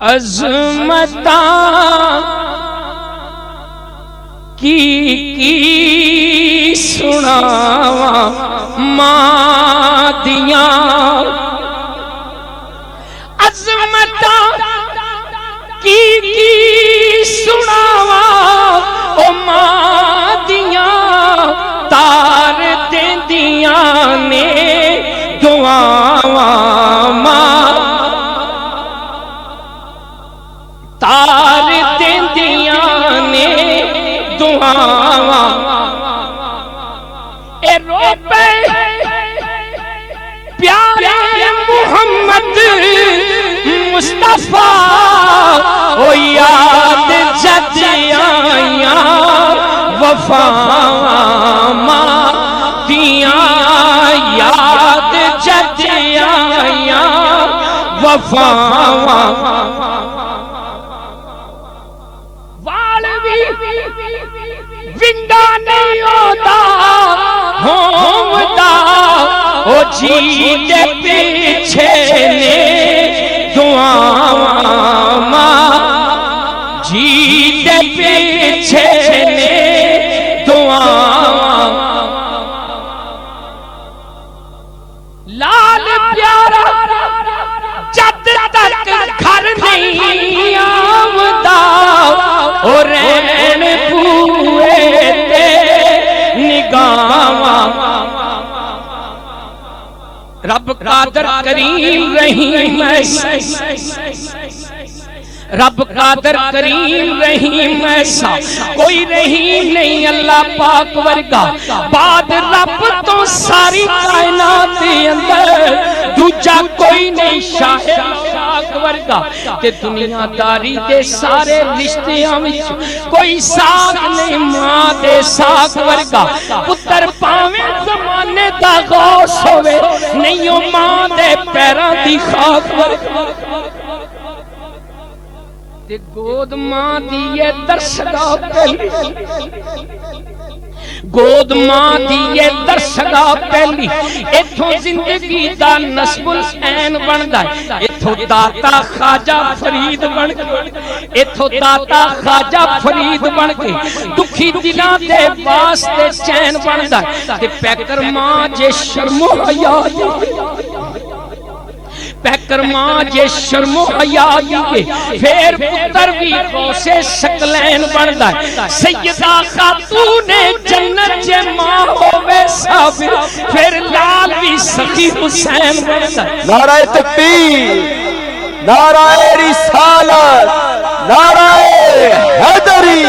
عظمتاں کی سناواں ماں دیاں عظمتاں کی سناواں او ماں دیاں تار دیندیاں نے دعاواں ماں تار دیندیاں نے دعاواں اے رو پے پیارے محمد مصطفیٰ او یاد جد آیاں وفاواں ماں دیاں یاد جد آیاں وفاواں ونڈا نہیں ہوتا ہومدا او جی دے پیچھے نے دعاواں ماں جی دے پیچھے نے دعاواں لال پیارا جد تک گھر نہیں آمدا او رین پوئے تے نگاواں رب قادر کریم رحیم ایسا رب قادر کریم رحیم ایسا کوئی رحیم نہیں اللہ پاک ورگا بعد رب تو ساری کائنات اندر دوجا کوئی نہیں شاہ پاک ورگا تے دنیا داری دے سارے رشتیاں وچ کوئی ساکھ نہیں ماں دے ساکھ ورگا پتر پاویں زمانے دا غوث ہوئے نہیں او ماں دے پیراں دی خاک ورگا تے گود ماں دیئے درسگاہ پہلی گود ماں دیئے درسگاہ پہلی اتھوں زندگی دا نسب العین بندا ہے اتھوں داتا خواجہ فرید بن کے اتھوں داتا خواجہ فرید بن کے دکھی دلاں دے واسطے چین بندا ہے تے پیکر ماں جے شرم و حیا پیکر ماں جے شرم و حیا دیئے پھر پتر بھی غوث ثقلین بندا ہے سیدہ خاتون جنت جے ماں ہووے صابر پھر لال بھی سخی حسین بندا ہے نعرہ تکبیر نعرہ رسالت نعرہ حیدری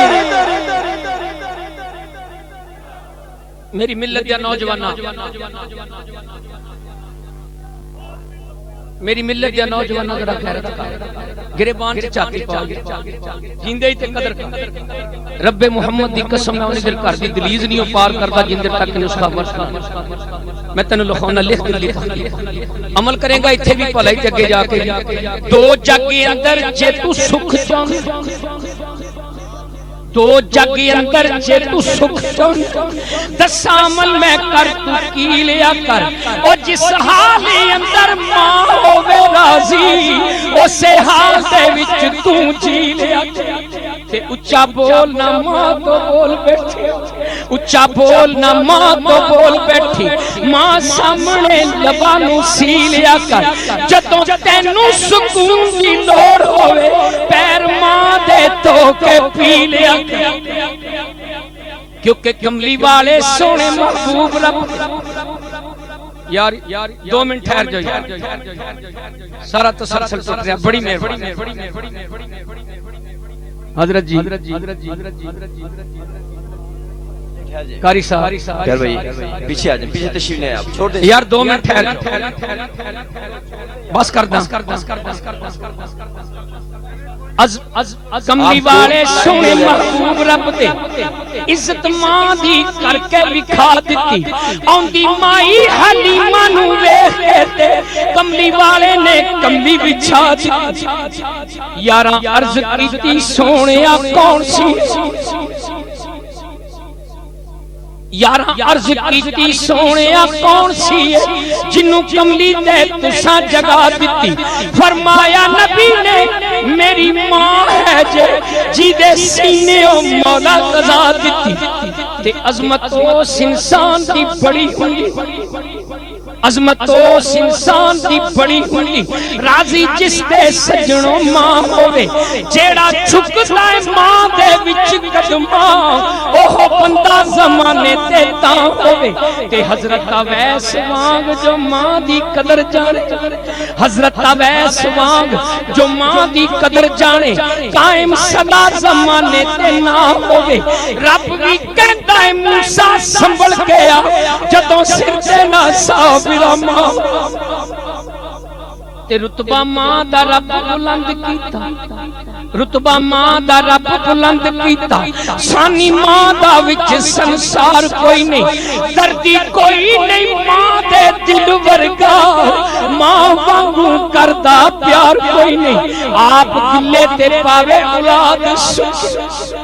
میری ملت یا نوجوانہ میری ملت یا نوجوان ذرا خیرت کا گریبان سے چاکی پاؤ جیندے ہی تے قدر کا رب محمد دی قسم میں انہیں دل کر دی دلیز نہیں ہو پار کردہ جن دل تک نہیں اس کا ورشا میں تنو لکھونا لکھ دل لکھ عمل کریں گا اتھے بھی پلائی جگے جا کے دو جگے اندر جے تو سکھ چاہوں دو جگے اندر جے تو سکھ چاہوں دس عمل میں کر تو کی لیا کر اور جس حال اندر ماں ہووے راضی اسے حال دے وچ تو جی لیا تے اچھا بول نہ ماں تو بول بیٹھی اچھا بول نہ ماں تو بول بیٹھی ماں سامنے لبانوں سی لیا کر جدوں تینوں سکون دی لوڑ ہوئے پیر ماں دے تو کے پی لیا کیونکہ کملی والے سونے محبوب رب یار 2 منٹ ٹھہر جاؤ سارا تسلسل ٹوٹ رہا بڑی مہربانی حضرت جی قاری صاحب کر بھائی پیچھے آ جائیں پیچھے تشریف لیں آپ چھوڑ دیں یار 2 منٹ ٹھہر بس کر دیں کملی والے سونے محبوب رب دے عزت ماں دی کر کے وکھا دتی آندی مائی حلیمہ نو ویکھ کے کملی والے نے کملی بچھا دتی یاراں عرض کیتی سونیا کون سی یاراں عرض کیتی سونیا کون سی جنوں کملی دے تساں جگہ دتی فرمایا نبی نے جی دے سینے او مولا قضا دیتی تے عظمت اس انسان دی بڑی ہوئی عظمت اس انسان دی بڑی ہوئی راضی جس دے سجنوں ماں ہوئے جیڑا چھکتا ہے ماں دے وچ قدماں اوہ بندہ زمانے تے تاں ہوئے تے حضرت اویس وانگ جو ماں دی قدر جانے حضرت اویس وانگ جو ماں دی قدر جانے قائم صدا زمانے تے نہ ہوئے رب بھی کہتا ہے موسیٰ سنبھل گیا جدوں سر تے نہ صابرہ ماں تے رتبہ ماں دا رب بلند کیتا رتبہ ماں دا رب بلند کیتا سانی ماں دا وچ سنسار کوئی نہیں دردی کوئی نہیں ماں دے دل ورگا ماں وانگو کردا پیار کوئی نہیں آپ گلے تے پاوے اولاد سکھ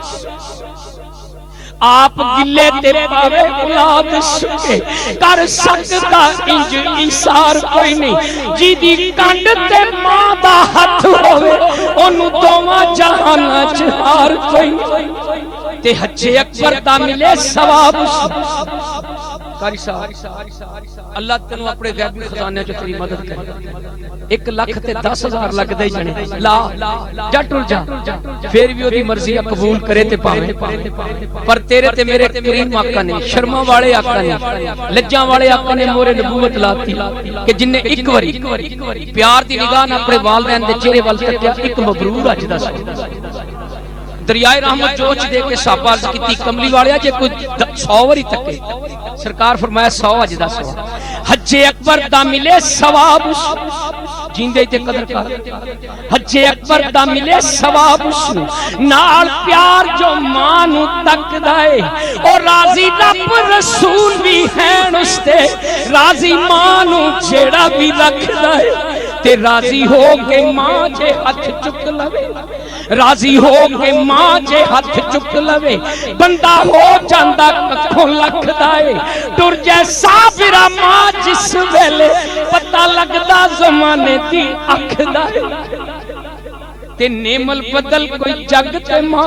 آپ گلے تے پاوے اولاد سکے کر سکتا انج ایثار کوئی نہیں جی دی کنڈ تے ماں دا ہاتھ ہوئے انہوں دوواں جہاں چہار کوئی نہیں تے حج اکبر دا ملے ثواب قاری صاحب اللہ تنو اپنے غیبی خزانے جو تیری مدد کرے 1 لاکھ تے 10,000 لگ دے جنے لا جا ٹر جا پھر بھی دی مرضی قبول کرے تے پاوے پر تیرے تے میرے کریم آقا نے شرما والے آقا نے لجاں والے آقا نے مورے نبوت لاتی کہ جن نے ایک واری پیار دی نگاہ نہ اپنے والدین دے چہرے ول تکیا ایک مبرور اج دا دریائے رحمت جوچ دے کے صحابہ عرض کیتی کملی والیا جے کوئی 100 واری تکے سرکار فرمایا 100 اج دا 100 حج اکبر دا ملے ثواب جیندے تے قدر کر حج اکبر دا ملے ثواب نال پیار جو ماں نو تکدا اے اور راضی رب رسول بھی ہیں اس تے راضی ماں نو جیڑا بھی رکھدا اے تے راضی ہو کے ماں جے ہاتھ چک لوے راضی ہو کے ماں جے ہاتھ چک لوے بندہ ہو جاندا ککھوں لکھدا اے ٹر جے صابرہ ماں جس ویلے پتہ لگدا زمانے دی اکھ دا اے تے نیمل بدل کوئی جگ تے ماں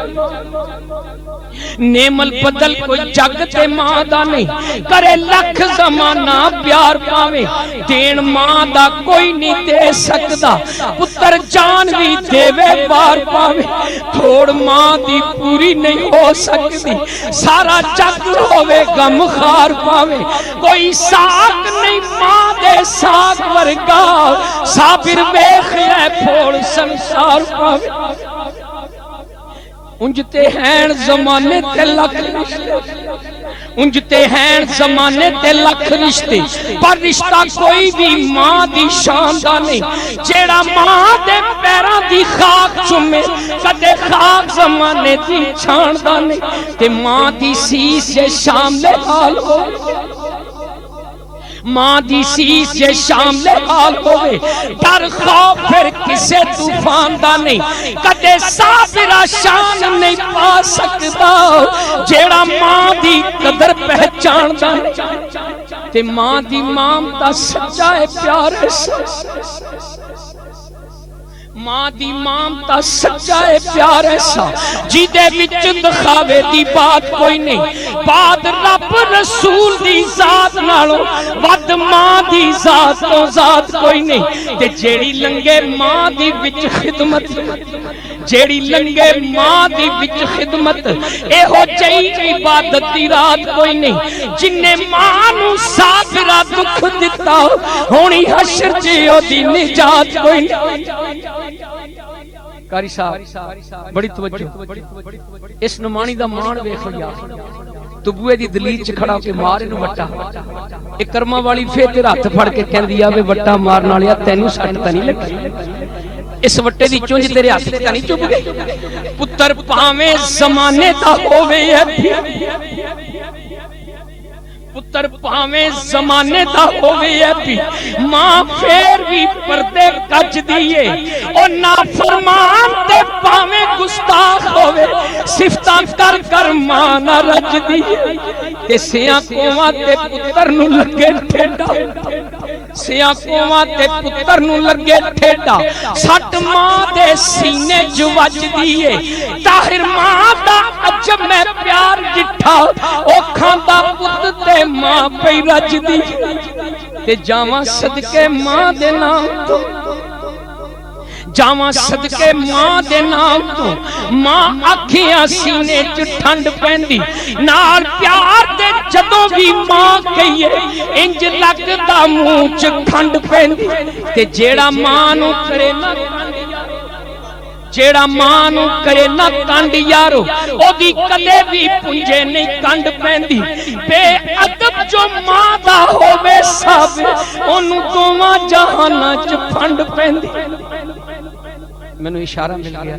نیمل بدل کوئی جگ تے ماں دا نہیں کرے لکھ زمانہ پیار پاوے دین ماں دا کوئی نہیں دے سکدا پتر جان بھی دیوے بار پاوے تھوڑ ماں دی پوری نہیں ہو سکتی سارا جگ ہووے غم خار پاوے کوئی ساک نہیں ماں دے ساک ورگا صابر ویکھ لے پھوڑ سنسار پاوے انجتے ہیں زمانے تے لکھ رشتے انجتے ہیں زمانے تے لکھ رشتے پر رشتہ کوئی بھی ماں دی شان دا نہیں جیڑا ماں دے پیران دی خاک چمے کدے خاک زمانے دی چھان دا نہیں تے ماں دی سیس سے شامل حال ہو ماں دی سیس سے شامل حال ہوئے ڈر خوف پھر کسے طوفان دا نہیں کدے صابرہ شان نہیں پا سکتا جیڑا ماں دی قدر پہچان دا نہیں تے ماں دی مامتا سچا ہے پیار ایسا ماں دی مامتا سچا ہے پیار ایسا جی دے وچ دکھاوے دی بات کوئی نہیں بات رب رسول دی ذات نالوں ود ماں دی ذات تو ذات کوئی نہیں تے جیڑی لنگے ماں دی وچ خدمت جیڑی لنگے ماں دی وچ خدمت اے ہو جئی عبادت دی رات کوئی نہیں جن نے ماں نو صابرہ دکھ دتا ہونی حشر چ او دی نجات کوئی نہیں قاری صاحب بڑی توجہ اس نمانی دا مان ویکھ لیا تو بوئے دی دلیل چ کھڑا کے مار نو وٹا اے کرما والی پھر تیرا ہاتھ پھڑ کے کہندی آوے وٹا مارن والیا تینوں سٹ تے نہیں لگی اس وٹے دی چونج تیرے ہاتھ تے نہیں چپ گئی پتر پاویں زمانے دا ہووے پتر پاویں زمانے دا ہوئے پی ماں پھر بھی پردے کچ دیئے اور نافرمان تے پاویں گستاخ ہوئے صفتہ کر کر ماں نہ رج دیئے تے سیاں کومہ تے پتر نو لگے ٹھیڑا سیاں کوواں تے پتر نو لگے ٹھیڈا سٹ ماں دے سینے جو وجدی ہے طاہر ماں دا عجب میں پیار جٹھا او کھاندا پت تے ماں پئی رجدی تے جاواں صدقے ماں دے نام تو جاواں صدقے ماں دے نام تو ماں اکھیاں سینے چ ٹھنڈ پیندی نال پیار دے جدوں بھی ماں کہیے انج لگدا منہ چ کھنڈ پیندی تے جیڑا ماں نو کرے نہ جیڑا ماں نو کرے نہ کنڈ یارو او دی کدے بھی پنجے نہیں کنڈ پیندی بے ادب جو ماں دا ہووے سب اونوں دوواں جہاناں چ پھنڈ پیندی میں نے اشارہ مل گیا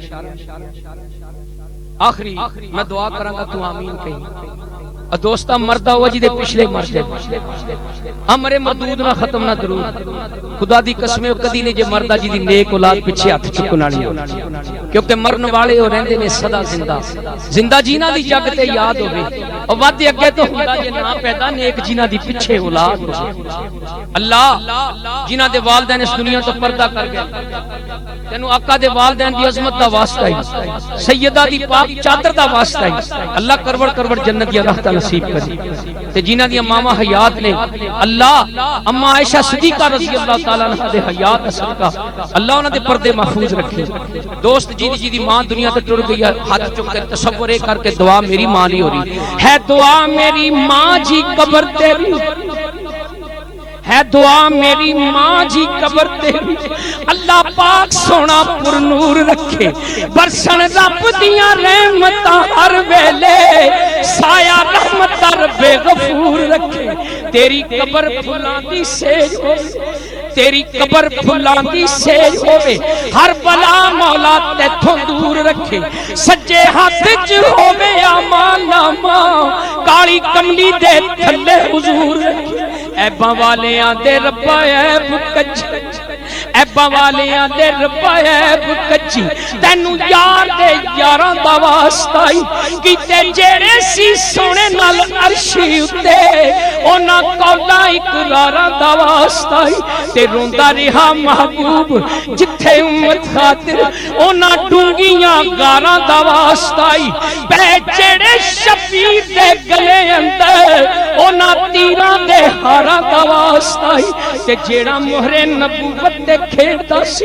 آخری میں دعا کراں گا تو آمین کہیں دوستا مردہ ہوا جی دے پچھلے مردے امر مردود نہ ختم نہ درود خدا دی قسمیں کدی نے جے مردہ جی دی نیک اولاد پچھے ہاتھ چکن والی کیونکہ مرن والے ہو رہندے نے سدا زندہ جینا دی جگ تے یاد ہوے اور ودے اگے تو ہوندا جے نہ پیدا نیک جینا دی پیچھے اولاد ہو اللہ جنہاں دے والدین اس دنیا تو پردہ کر گئے تینو آقا دے والدین دی عظمت دا واسطہ ہے سیدہ دی پاک چادر دا واسطہ ہے اللہ کروڑ کروڑ جنت دی راہ نصیب کری تے جنہاں دی ماما حیات نے اللہ اما عائشہ صدیقہ رضی اللہ تعالی عنہ دے حیات صدقہ اللہ انہاں دے پردے محفوظ رکھے دوست جی دی ماں دنیا تے ٹر گئی ہاتھ چک کے تصور کر کے دعا میری ماں نہیں ہو رہی ہے دعا میری ماں جی قبر تیری ہے دعا میری ماں جی قبر تیری اللہ پاک سونا پر نور رکھے برسن رب دیاں رحمتاں ہر ویلے سایہ رحمت رب غفور رکھے تیری قبر پھلاں دی سیج ہوے تیری قبر پھلاں دی سیج ہوے ہر بلا مولا تیتھوں دور رکھے سجے ہاتھ وچ ہوے امان نامہ کالی کملی دے تھلے حضور رکھے ایباں والیاں دے ربا ایب کچی ایباں والیاں دے ربا ایب کچی تینو یار دے یاراں دا واسطہ کیتے جیڑے سی سونے نال عرشی اتے اونا کولا اقراراں دا واسطہ تے روندا رہا محبوب جتھے امت خاطر اونا ڈونگیاں گاراں دا واسطہ پہ جیڑے شبیر دے گلے اندر اونا تیراں دے ہاراں دا واسطہ تے جیڑا مہر نبوت تے کھیڑدا سی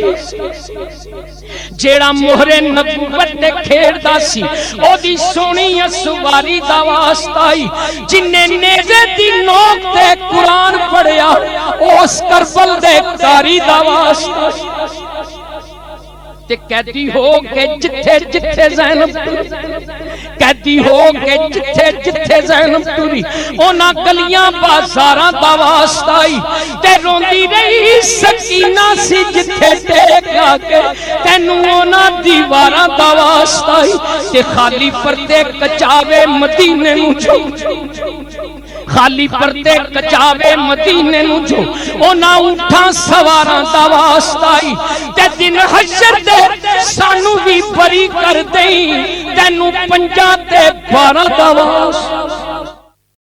جیڑا مہر نبوت تے کھیڑدا سی او دی سونی سواری دا واسطہ جن نے نیزے دی نوک تے قرآن پڑھیا اس کربل دے کاری دا واسطہ تے قیدی ہو کے جتھے جتھے زینب قیدی ہو کے جتھے جتھے زینب ٹری اونا گلیاں بازاراں دا واسطہ تے روندی رہی سکینہ سی جتھے ٹیک لا کے تینوں اونا دیواراں دا واسطہ تے خالی پردے کچاوے مدینے نوں جو خالی پردے کچاوے مدینے نوں جو اونا اونٹھاں سواراں دا واسطہ تے دن حشر دے سانو بھی بری کر دیں تینوں 50 تے 12 دا واسطہ